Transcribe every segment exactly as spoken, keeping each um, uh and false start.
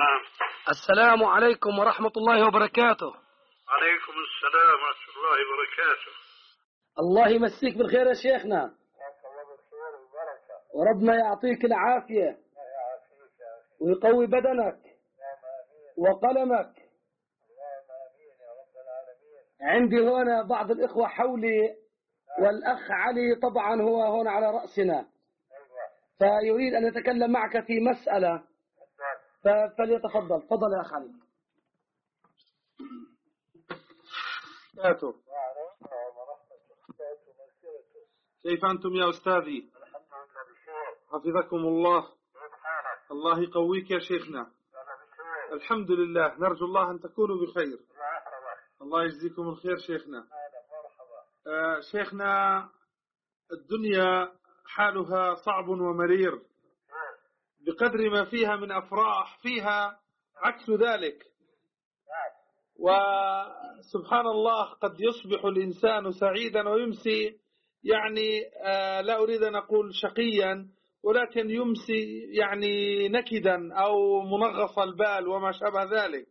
نعم. السلام عليكم ورحمة الله وبركاته. عليكم السلام ورحمة الله وبركاته. الله يمسيك بالخير يا شيخنا. الله بالخير والبركة. وربنا يعطيك العافية ويقوي بدنك وقلمك. عندي هنا بعض الإخوة حولي والأخ علي طبعا هو هنا على رأسنا، فيريد أن يتكلم معك في مسألة، فليتفضل. تفضل يا أخ علي. كيف أنتم يا أستاذي؟ حفظكم الله. الله يقويك يا شيخنا. الحمد لله، نرجو الله أن تكونوا بخير. الله يجزيكم الخير شيخنا. آه شيخنا، الدنيا حالها صعب ومرير، بقدر ما فيها من أفراح فيها عكس ذلك. وسبحان الله، قد يصبح الإنسان سعيدا ويمسي يعني آه لا أريد أن أقول شقيا، ولكن يمسي يعني نكدا أو منغص البال وما شابه ذلك.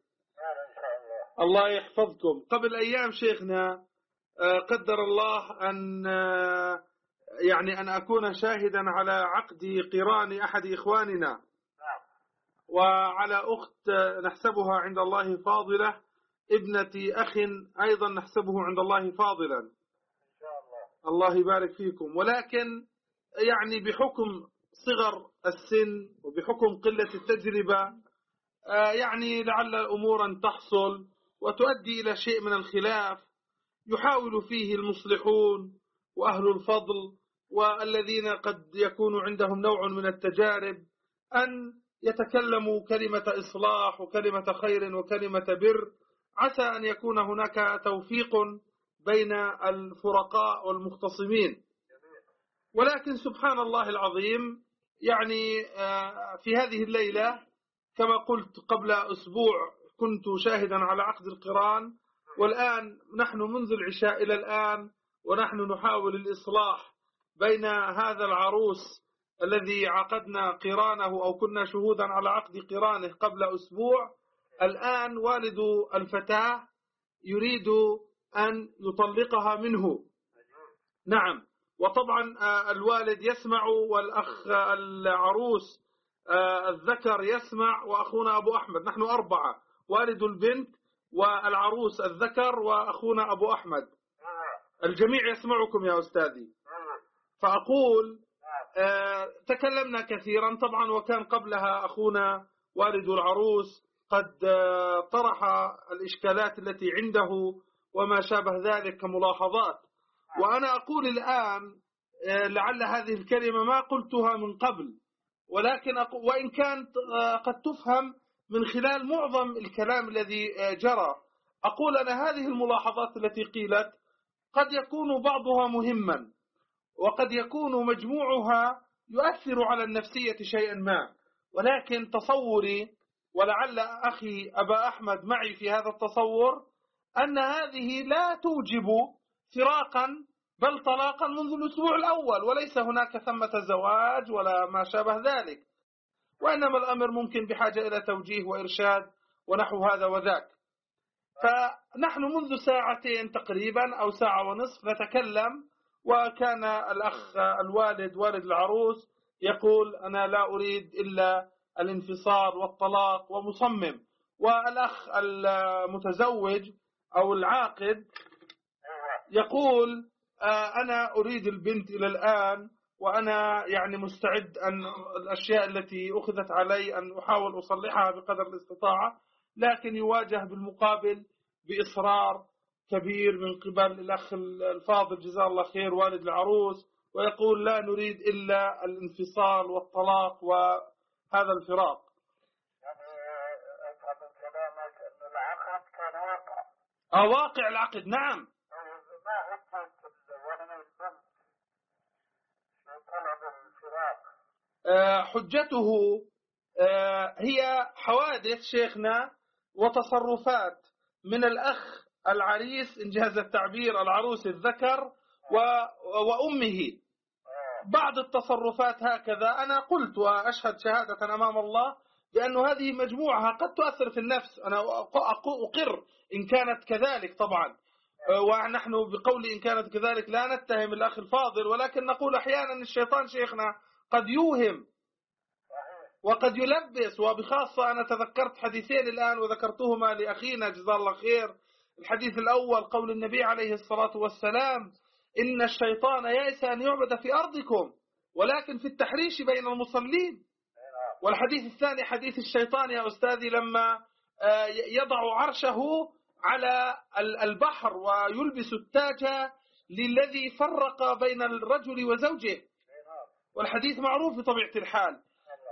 الله يحفظكم. قبل أيام شيخنا آه قدر الله أن آه يعني أن أكون شاهدا على عقد قران أحد إخواننا، وعلى أخت نحسبها عند الله فاضلة، ابنة أخ أيضا نحسبه عند الله فاضلا. الله يبارك فيكم. ولكن يعني بحكم صغر السن وبحكم قلة التجربة يعني لعل الأمور أن تحصل وتؤدي إلى شيء من الخلاف، يحاول فيه المصلحون وأهل الفضل والذين قد يكون عندهم نوع من التجارب أن يتكلموا كلمة إصلاح وكلمة خير وكلمة بر، عسى أن يكون هناك توفيق بين الفرقاء والمختصمين. ولكن سبحان الله العظيم، يعني في هذه الليلة كما قلت قبل أسبوع كنت شاهدا على عقد القران، والآن نحن منذ العشاء إلى الآن ونحن نحاول الإصلاح بين هذا العروس الذي عقدنا قرانه أو كنا شهودا على عقد قرانه قبل أسبوع. الآن والد الفتاة يريد أن يطلقها منه. نعم، وطبعا الوالد يسمع والأخ العروس الذكر يسمع وأخونا أبو أحمد. نحن أربعة، والد البنت والعروس الذكر وأخونا أبو أحمد، الجميع يسمعكم يا أستاذي. فأقول آه تكلمنا كثيرا طبعا، وكان قبلها أخونا والد العروس قد آه طرح الإشكالات التي عنده وما شابه ذلك كملاحظات. وأنا أقول الآن آه لعل هذه الكلمة ما قلتها من قبل، ولكن أقول وإن كانت آه قد تفهم من خلال معظم الكلام الذي آه جرى، أقول أنا هذه الملاحظات التي قيلت قد يكون بعضها مهما، وقد يكون مجموعها يؤثر على النفسية شيئا ما، ولكن تصوري ولعل أخي أبا أحمد معي في هذا التصور أن هذه لا توجب فراقا بل طلاقا منذ الأسبوع الأول، وليس هناك ثمة زواج ولا ما شابه ذلك، وإنما الأمر ممكن بحاجة إلى توجيه وإرشاد ونحو هذا وذاك. فنحن منذ ساعتين تقريبا أو ساعة ونصف نتكلم، وكان الأخ الوالد والد العروس يقول أنا لا أريد إلا الانفصال والطلاق ومصمم، والأخ المتزوج أو العاقد يقول أنا أريد البنت إلى الآن، وأنا يعني مستعد أن الأشياء التي أخذت علي أن أحاول أصلحها بقدر الاستطاعة، لكن يواجه بالمقابل بإصرار كبير من قبل الأخ الفاضل جزاه الله خير والد العروس، ويقول لا نريد إلا الانفصال والطلاق وهذا الفراق. يعني أفهم من كلامك أن العقد كان واقع. آه واقع العقد، نعم. ما حجة الولد البنت في طلب الفراق؟ آه حجته آه هي حوادث شيخنا وتصرفات من الأخ العريس إن جاز التعبير العروس الذكر وأمه، بعض التصرفات هكذا. أنا قلت وأشهد شهادة أمام الله لأن هذه مجموعها قد تؤثر في النفس. أنا أقر إن كانت كذلك طبعا، ونحن بقول إن كانت كذلك لا نتهم الأخ الفاضل، ولكن نقول أحيانا الشيطان شيخنا قد يوهم وقد يلبس. وبخاصة أنا تذكرت حديثين الآن وذكرتهما لأخينا جزاه الله خير. الحديث الأول قول النبي عليه الصلاة والسلام: إن الشيطان يئس أن يعبد في أرضكم ولكن في التحريش بين المصلين. والحديث الثاني حديث الشيطان يا أستاذي لما يضع عرشه على البحر ويلبس التاج للذي فرق بين الرجل وزوجه، والحديث معروف بطبيعة الحال.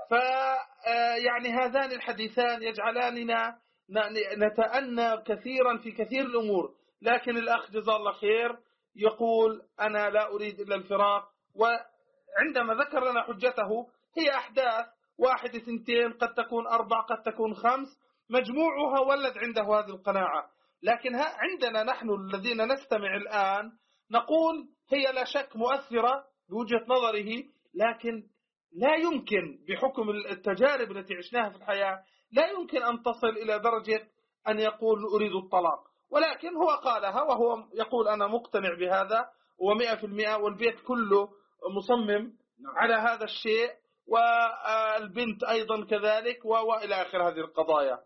فيعني هذان الحديثان يجعلاننا نتأنى كثيرا في كثير الأمور. لكن الأخ جزاه الله خير يقول أنا لا أريد إلا الفراق، وعندما ذكر لنا حجته هي أحداث واحد اثنتين قد تكون أربع قد تكون خمس، مجموعها ولد عنده هذه القناعة. لكن عندنا نحن الذين نستمع الآن نقول هي لا شك مؤثرة بوجهة نظره، لكن لا يمكن بحكم التجارب التي عشناها في الحياة لا يمكن أن تصل إلى درجة أن يقول أريد الطلاق. ولكن هو قالها وهو يقول أنا مقتنع بهذا ومئة في المئة، والبيت كله مصمم على هذا الشيء، والبنت أيضا كذلك، وإلى آخر هذه القضايا.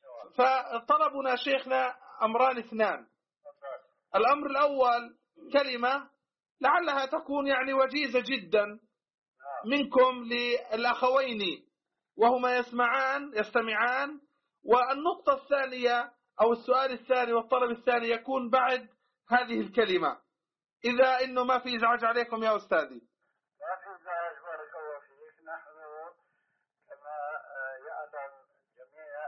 فطلبنا شيخنا أمران اثنان. الأمر الأول كلمة لعلها تكون يعني وجيزة جدا منكم للأخوين وهما يسمعان يستمعان. والنقطة الثانية أو السؤال الثاني والطلب الثاني يكون بعد هذه الكلمة، إذا إنه ما في إزعاج عليكم يا أستاذي. ما في إزعاج بارك الله فيك. نحن كما يعلم جميع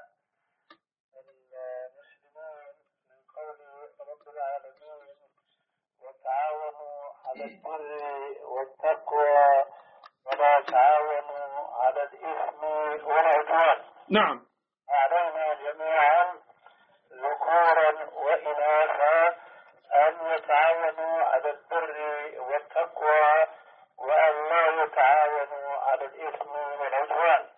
المسلمين من قول رب العالمين: وتعاونوا على البر والتقوى ولا تعاونوا على الإثم والعدوان. نعم. علينا جميعا ذكورا وإناثا أن يتعاونوا على البر والتقوى وأن لا يتعاونوا على الإثم والعدوان.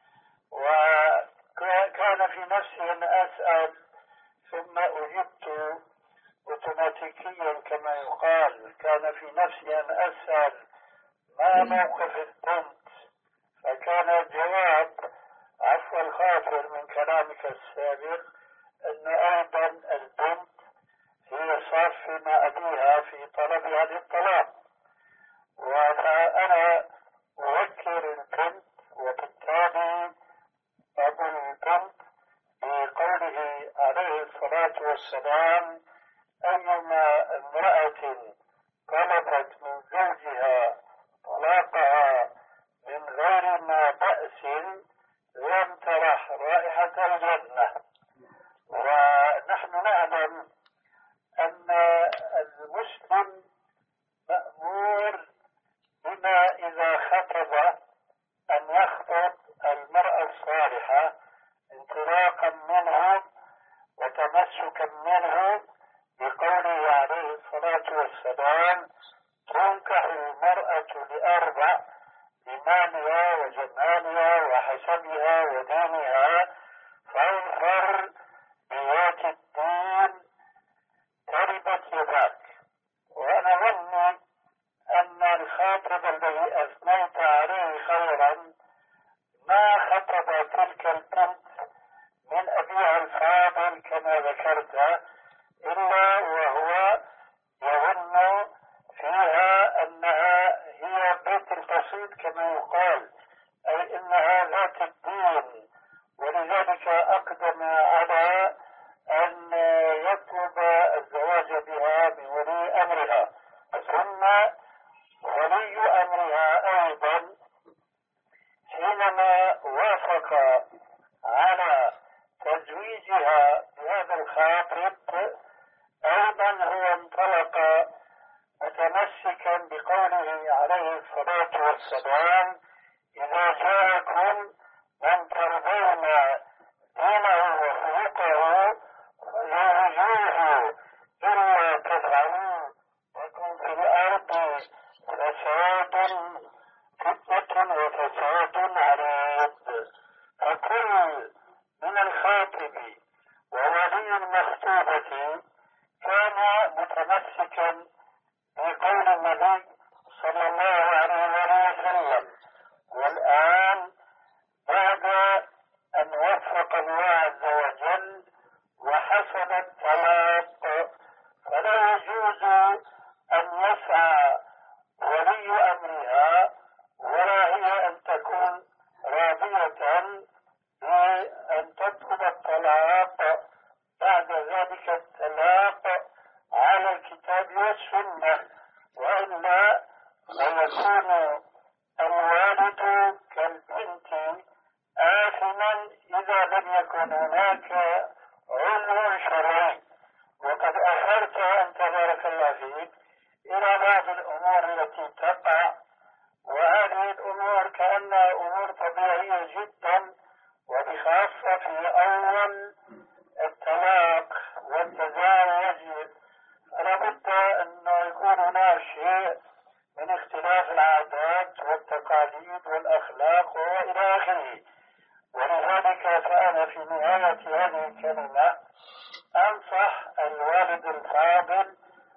وكان في نفسي أن أسأل ثم أجبت أوتوماتيكيا كما يقال. كان في نفسي أن أسأل ما موقف البنت، فكان الجواب عفو الخاطر من كلامك السابق أن أيضا البنت هي صف مع أبيها في طلبها للطلاق، وأنا أذكر البنت وبالتالي أبو البنت بقوله عليه الصلاة والسلام: أيما امرأة طلبت من زوجها طلاقها من غير ما بأس لم ترح رائحة الجنة. ونحن نعلم أن المسلم مأمور بما إذا خطب أن يخطب المرأة الصالحة انطلاقا منه وتمسكا منه بقوله عليه الصلاة والسلام: تنكح المرأة لأربع: لمالها وجمالها وحسبها ودينها، فانظر بذات الدين تربت يداك. وأنا ظني أن الخاطب الذي أثنيت عليه خيرا ما خطب تلك البنت من أبيها الفاضل كما ذكرت، إلا وهو يظن فيها أنها هي بيت القصيد كما يقال، أي أنها ذات الدين، ولذلك أقدم على أن يطلب الزواج بها من ولي أمرها. ثم ولي أمرها أيضا حينما وافق على تزويجها بهذا الخاطب أيضا هو انطلق متمسكا بقوله عليه الصلاة والسلام: إذا جاءكم من ترضون دينه وخلقه فزوجوه، إلا تفعلوا تكن في الأرض فساد فتنة وفساد عريض. فكل متمسكا بقول النبي صلى الله عليه وسلم. والآن بعد أن وفق الله عز وجل وحصل الطلاق، فلا يجوز أن يسعى ولي أمرها ولا هي أن تكون راضية بأن تطلب الطلاق بعد ذلك الطلاق على الكتاب والسنة، وإلا فيكون الوالد كالبنت آثما إذا لم يكن هناك عذر شرعي. وقد أشرت أنت بارك الله فيك إلى بعض الأمور التي تقع، وهذه الأمور كأنها أمور طبيعية جدا، وبخاصة في أول الطلاق والتزاوج فلا بد أنه يكون هناك شيء من اختلاف العادات والتقاليد والأخلاق وإلى آخره. ولذلك فأنا في نهاية هذه الكلمة أنصح الوالد الفاضل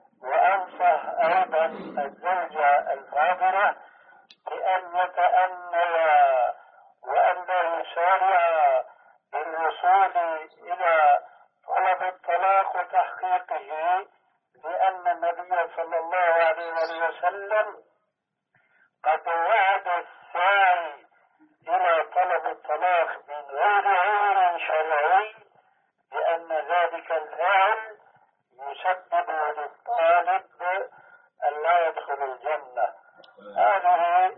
وأنصح أيضا الزوجة الفاضلة بأن يتأنيا وأن لا يسارعا بالوصول إلى طلب الطلاق وتحقيقه، لأن النبي صلى الله عليه وسلم قد وعد الساعي إلى طلب الطلاق من غير عذر شرعي بأن ذلك الفعل يسبب للطالب أن لا يدخل الجنة. هذه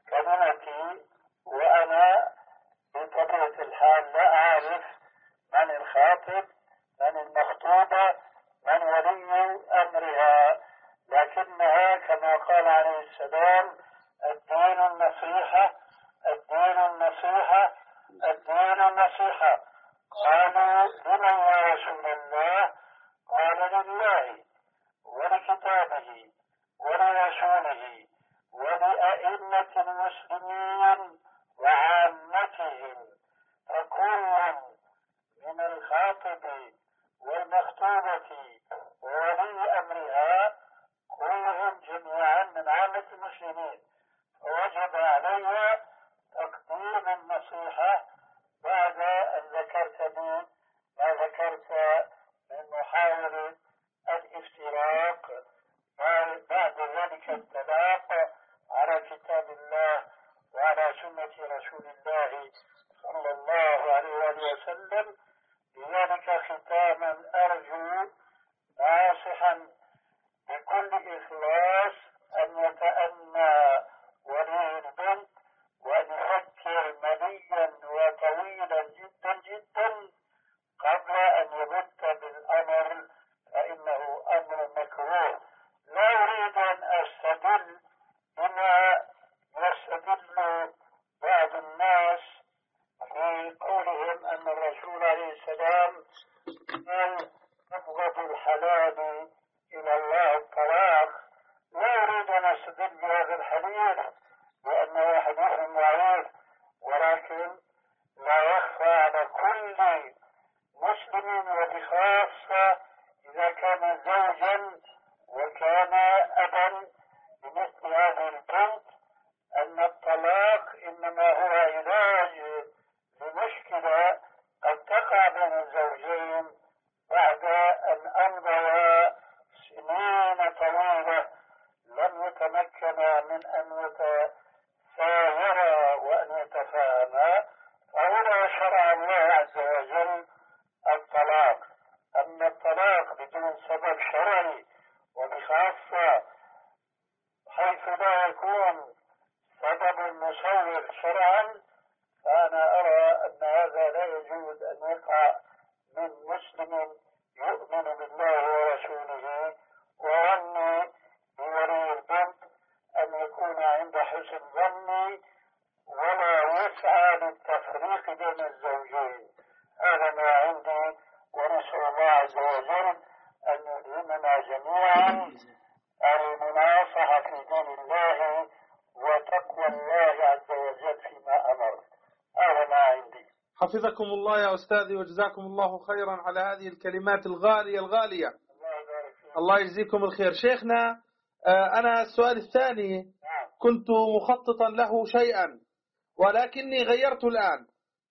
كلمتي، وأنا بطبيعة الحال لا أعرف من الخاطب من المخطوبة من ولي أمرها، لكنها كما قال عليه السلام الدين النصيحة الدين النصيحة الدين النصيحة. قالوا لمن يا رسول الله؟ قال لله ولكتابه ولرسوله ولأئمة المسلمين وعامتهم، فكل من الخاطب والمخطوبة وولي أمرها كلهم جميعا من عامة المسلمين، فوجب عليها تقديم النصيحة بعد أن ذكرت لي ما ذكرت من محاولة الافتراق بعد ذلك الطلاق على كتاب الله وعلى سنة رسول الله صلى الله عليه وسلم. لذلك ختاما أرجو ناصحا بكل إخلاص أن يتأنى ولي البنت وأن يفكر مليا وطويلا جدا جدا قبل أن يبت بالأمر، فإنه أمر مكروه. لا أريد أن أستدل بما يستدل بعض الناس في قولهم أن الرسول عليه السلام قال أبغض الحلال إلى الله الطلاق. لا أريد أن أستدل بهذا الحديث لأنه حديث ضعيف، ولكن لا يخفى على كل مسلم وبخاصة إذا كان زوجا وكان أبا بمثل هذه البنت أن الطلاق إنما هو علاج لمشكلة قد تقع بين الزوجين بعد أن أمضى سنين طويلة لم يتمكنا من أن يتساهرا وأن يتفاهما، فهنا شرع الله عز وجل الطلاق. أما الطلاق بدون سبب شرعي وبخاصة حيث لا يكون سبب مصور شرعا، فأنا أرى أن هذا لا يجوز أن يقع من مسلم يؤمن بالله ورسوله وظني بولي البنت أن يكون عند حسن ظني ولا يسعى للتفريق بين الزوجين. هذا ما عندي، ونسأل الله عز وجل أن يلهمنا جميعا المناصحة في دين الله وتقوى الله عز وجل فيما أمر. هذا ما عندي. حفظكم الله يا أستاذي وجزاكم الله خيرا على هذه الكلمات الغالية الغالية. الله يبارك فيك. الله يجزيكم الخير. شيخنا أنا السؤال الثاني كنت مخططا له شيئا ولكني غيرت الآن،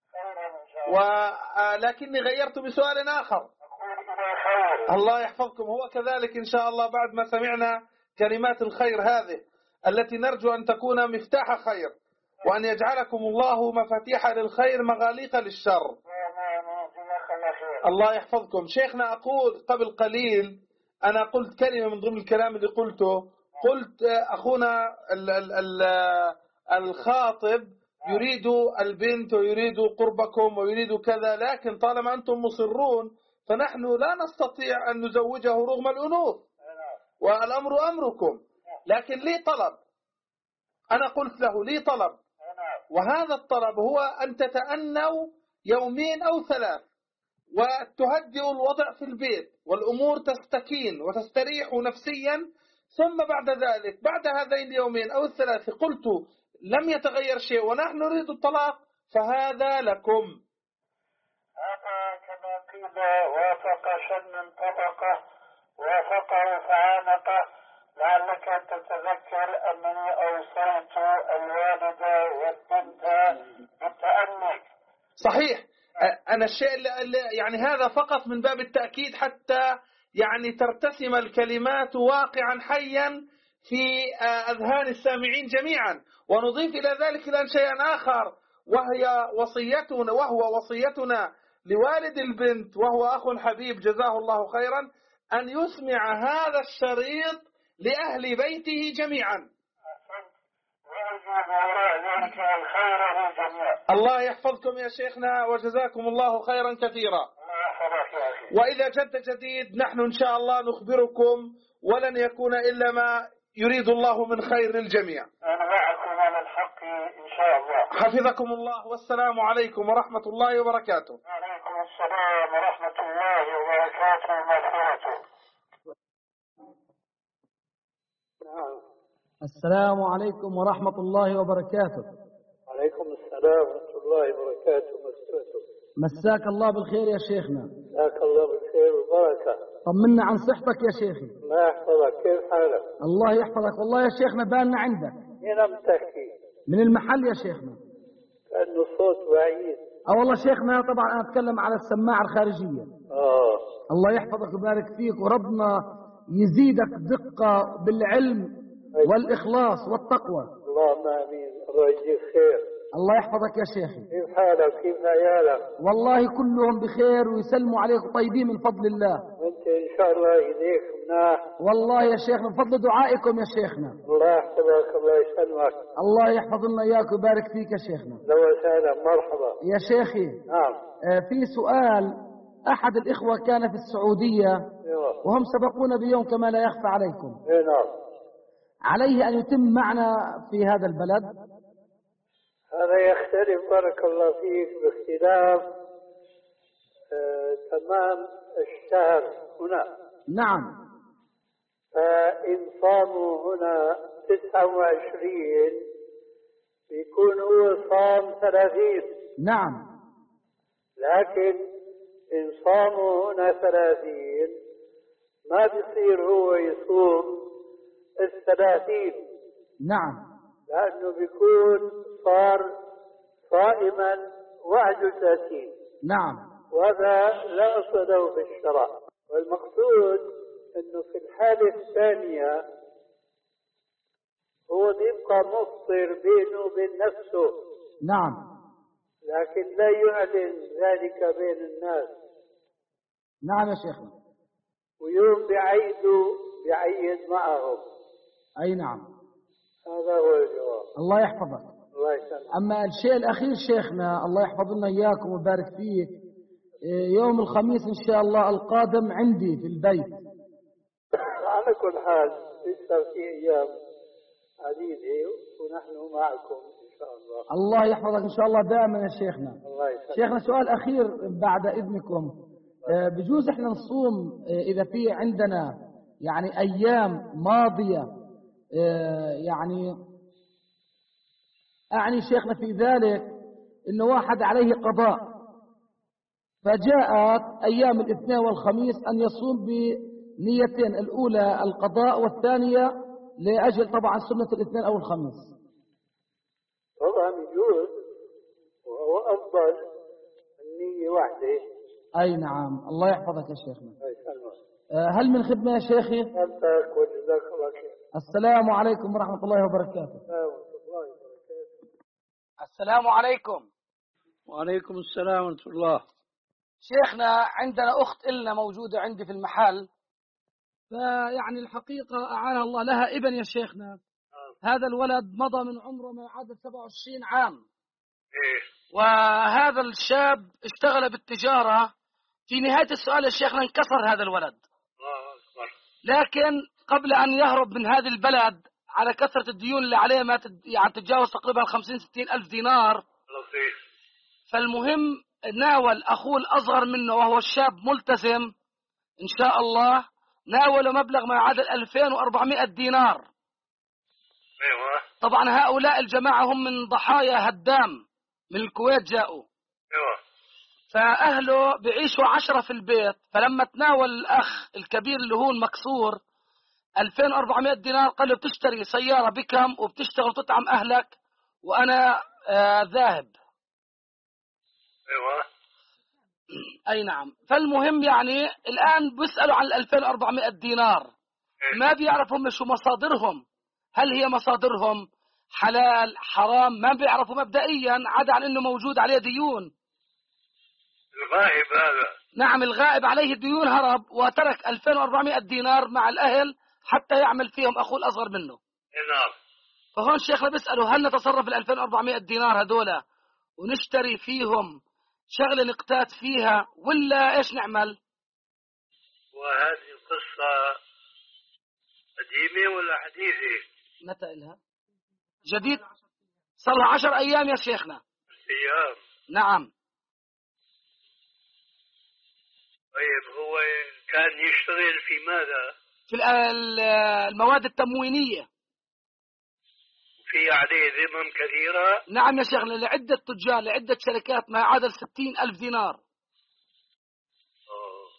ولكني غيرت بسؤال آخر. الله يحفظكم. هو كذلك إن شاء الله بعد ما سمعنا كلمات الخير هذه التي نرجو أن تكون مفتاح خير، وأن يجعلكم الله مفاتيح للخير مغاليق للشر. الله يحفظكم. شيخنا أقول قبل قليل أنا قلت كلمة من ضمن الكلام اللي قلته، قلت أخونا ال ال ال الخاطب يريد البنت ويريد قربكم ويريد كذا، لكن طالما أنتم مصرون فنحن لا نستطيع أن نزوجه رغم الأنوث، والأمر أمركم. لكن لي طلب، أنا قلت له لي طلب، وهذا الطلب هو أن تتأنوا يومين أو ثلاث وتهدئوا الوضع في البيت والأمور تستكين وتستريح نفسيا، ثم بعد ذلك بعد هذين اليومين أو الثلاث قلت لم يتغير شيء ونحن نريد الطلاق فهذا لكم. هذا كما قيل وافق شن طبقه وافقه فعانقه. لعلك تتذكر أنني أوصيت الوالدة والبنت بالتأني. صحيح. أنا الشيء اللي يعني هذا فقط من باب التأكيد حتى يعني ترتسم الكلمات واقعا حيا في أذهان السامعين جميعا. ونضيف إلى ذلك الآن شيئا آخر، وهي وصيتنا وهو وصيتنا لوالد البنت وهو أخ حبيب جزاه الله خيرا أن يسمع هذا الشريط لأهل بيته جميعا. الله يحفظكم يا شيخنا وجزاكم الله خيرا كثيرا. وإذا جد جديد نحن إن شاء الله نخبركم، ولن يكون إلا ما يريد الله من خير للجميع. أنا معكم على الحق إن شاء الله. حفظكم الله، والسلام عليكم ورحمة الله وبركاته. وعليكم السلام ورحمة الله وبركاته ومغفرته. السلام عليكم ورحمة الله وبركاته. وعليكم السلام ورحمة الله وبركاته ومغفرته. مساك الله بالخير يا شيخنا. مساك الله بالخير والبركة. طمنا عن صحتك يا شيخي. الله يحفظك، كيف حالك؟ الله يحفظك. والله يا شيخنا بالنا عندك. مين عم تحكي؟ من المحل يا شيخنا. كأنه صوت بعيد. اه والله شيخنا طبعا أنا أتكلم على السماعة الخارجية. آه. الله يحفظك ويبارك فيك، وربنا يزيدك دقة بالعلم والإخلاص والتقوى. اللهم آمين. الله يجزيك خير. الله يحفظك يا شيخي. كيف حالك؟ كيف عيالك؟ والله كلهم بخير ويسلموا عليك طيبين من فضل الله. وانت ان شاء الله يهديك مناح. والله يا شيخنا من فضل دعائكم يا شيخنا. الله يحفظك، الله يسلمك. الله يحفظ لنا اياك ويبارك فيك يا شيخنا. لو وسهلا، مرحبا يا شيخي. نعم. آه في سؤال، احد الاخوة كان في السعودية ايوه وهم سبقونا بيوم كما لا يخفى عليكم. اي نعم. عليه ان يتم معنا في هذا البلد؟ هذا يختلف بارك الله فيك باختلاف آه تمام الشهر هنا. نعم. فإن صاموا هنا تسعة وعشرين بيكون هو صام ثلاثين. نعم. لكن إن صاموا هنا ثلاثين ما بيصير هو يصوم الثلاثين. نعم. لأنه بيكون صار صائما واحد وثلاثين. نعم. وهذا لا أصل له في الشرع. والمقصود أنه في الحالة الثانية هو بيبقى مفطر بينه وبين نفسه. نعم. لكن لا يعلن ذلك بين الناس. نعم يا شيخنا. ويوم بعيده بعيد معهم. أي نعم. هذا هو الجواب. الله يحفظك. الله يسلمك. أما الشيء الأخير شيخنا الله يحفظ لنا إياكم ويبارك فيك، يوم الخميس إن شاء الله القادم عندي في البيت. على كل حال لسه في أيام عديدة ونحن معكم إن شاء الله. الله يحفظك إن شاء الله دائما يا شيخنا. الله يسلمك. شيخنا سؤال أخير بعد إذنكم، بجوز إحنا نصوم إذا في عندنا يعني أيام ماضية، يعني أعني شيخنا في ذلك إنه واحد عليه قضاء فجاءت أيام الاثنين والخميس أن يصوم نيتين، الأولى القضاء والثانية لأجل طبعا سنة الاثنين أو الخميس. طبعا يجوز، وهو أفضل النية واحدة. أي نعم، الله يحفظك يا شيخنا. هل من خدمة يا شيخي؟ أنتك وجزاك الله خير. السلام عليكم ورحمة الله وبركاته. السلام عليكم. وعليكم السلام ورحمة الله. شيخنا عندنا أخت إلنا موجودة عندي في المحل، فيعني الحقيقة أعانها الله لها ابن يا شيخنا. هذا الولد مضى من عمره ما يعادل سبعة وعشرين عام، وهذا الشاب اشتغل بالتجارة. في نهاية السؤال يا شيخنا انكسر هذا الولد، لكن قبل أن يهرب من هذه البلد على كثرة الديون اللي عليه ما تد... يعني تتجاوز تقريبا خمسين ستين ألف دينار. فالمهم ناول أخوه الأصغر منه وهو الشاب ملتزم إن شاء الله، ناول مبلغ ما يعادل ألفين وأربعمائة دينار. أيوة. طبعا هؤلاء الجماعة هم من ضحايا هدام من الكويت جاءوا. أيوة. فأهله بيعيشوا عشرة في البيت، فلما تناول الأخ الكبير اللي هو المكسور ألفين وأربعمائة دينار قال له بتشتري سيارة بكم وبتشتغل تطعم أهلك وأنا آه ذاهب. أيوة. أي نعم. فالمهم يعني الآن بيسألوا عن ألفين وأربعمائة دينار، ما بيعرفوا هم شو مصادرهم، هل هي مصادرهم حلال حرام، ما بيعرفوا مبدئيا، عدا عن أنه موجود عليه ديون. الغائب هذا. نعم الغائب عليه ديون، هرب وترك ألفين وأربعمائة دينار مع الأهل حتى يعمل فيهم أخوه الأصغر منه. نعم. فهون شيخنا بيسألوا هل نتصرف ال ألفين وأربعمائة دينار هذولا ونشتري فيهم شغلة نقتات فيها ولا إيش نعمل؟ وهذه القصة قديمة ولا حديثة؟ متى إلها؟ جديد، صار لها عشر أيام يا شيخنا. أيام. نعم. طيب هو كان يشتغل في ماذا؟ في المواد التموينية. في عليه ذمم كثيرة؟ نعم يا شيخنا، لعدة تجار لعدة شركات ما يعادل ستين ألف دينار. أوه.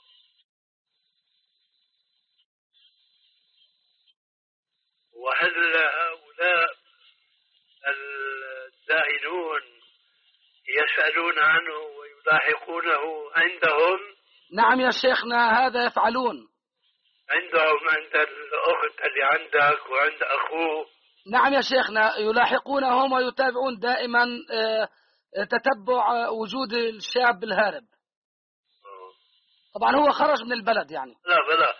وهل هؤلاء الدائنون يسألون عنه ويلاحقونه عندهم؟ نعم يا شيخنا هذا يفعلون. عندهم عند الأخت اللي عندك وعند أخوه؟ نعم يا شيخنا يلاحقونهم ويتابعون دائما تتبع وجود الشاب الهارب. طبعا هو خرج من البلد يعني. لا بلا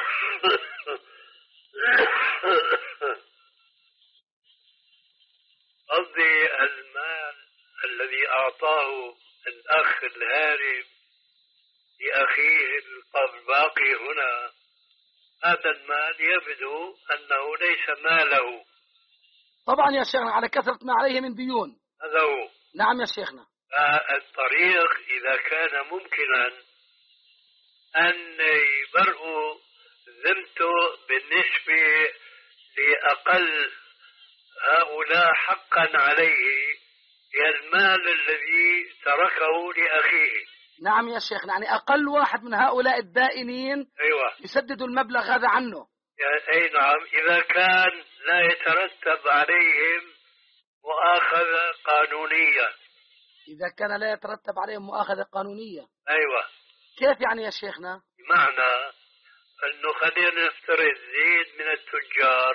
قصدي المال الذي أعطاه الأخ الهارب لأخيه الباقي هنا، هذا المال يبدو أنه ليس ماله. طبعا يا شيخنا على كثرة ما عليه من ديون. هذا هو. نعم يا شيخنا. الطريق إذا كان ممكنا أن يبرئوا ذمته بالنسبة لأقل هؤلاء حقا عليه المال الذي تركه لأخيه. نعم يا شيخنا، يعني أقل واحد من هؤلاء الدائنين أيوة. يسددوا المبلغ هذا عنه. أي نعم، إذا كان لا يترتب عليهم مؤاخذة قانونية. إذا كان لا يترتب عليهم مؤاخذة قانونية. أيوة. كيف يعني يا شيخنا؟ بمعنى أنه خلينا نفترض زيد من التجار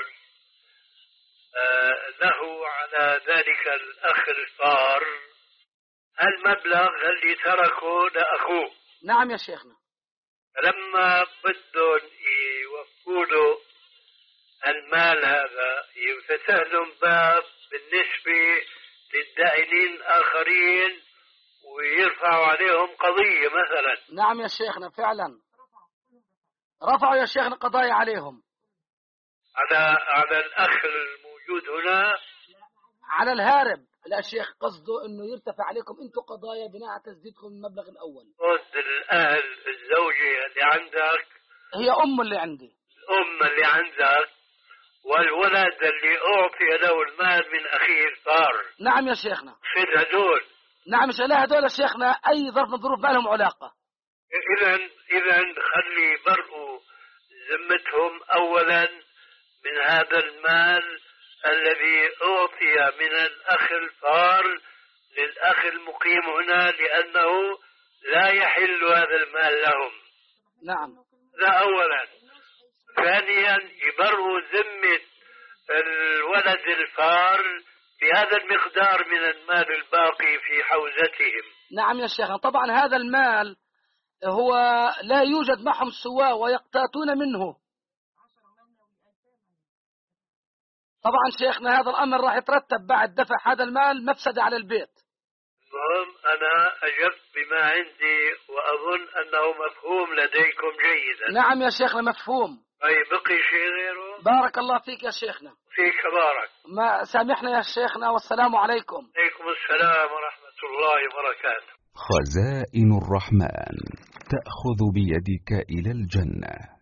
آه له على ذلك الأخ الفار المبلغ اللي تركه لأخوه. نعم يا شيخنا. لما بدهم يوفوا له المال هذا يفتح لهم باب بالنسبة للدائنين الآخرين ويرفعوا عليهم قضية مثلا. نعم يا شيخنا فعلا رفعوا يا شيخنا قضايا عليهم. على على الأخ الموجود هنا، على الهارب. لا شيخ قصده انه يرتفع عليكم انتم قضايا بناء على تسديدكم المبلغ الاول. قصد الاهل الزوجة اللي عندك هي ام اللي عندي. الام اللي عندك والولد اللي اعطي له المال من اخيه الفار. نعم يا شيخنا. في هدول. نعم مش لا هدول يا شيخنا اي ظرف من الظروف ما لهم علاقة. اذا اذا خلي برقوا ذمتهم أولا من هذا المال الذي أعطي من الأخ الفار للأخ المقيم هنا، لأنه لا يحل هذا المال لهم. نعم. هذا أولا. ثانيا يبرئوا ذمة الولد الفار بهذا المقدار من المال الباقي في حوزتهم. نعم يا شيخ. طبعا هذا المال هو لا يوجد معهم سواه ويقتاتون منه. طبعا شيخنا هذا الأمر راح يترتب بعد دفع هذا المال مفسدة على البيت. المهم أنا أجبت بما عندي وأظن أنه مفهوم لديكم جيدا. نعم يا شيخنا مفهوم. أي بقي شيء غيره؟ بارك الله فيك يا شيخنا. فيك بارك. ما سامحنا يا شيخنا، والسلام عليكم. عليكم السلام ورحمة الله وبركاته. خزائن الرحمن تأخذ بيدك إلى الجنة.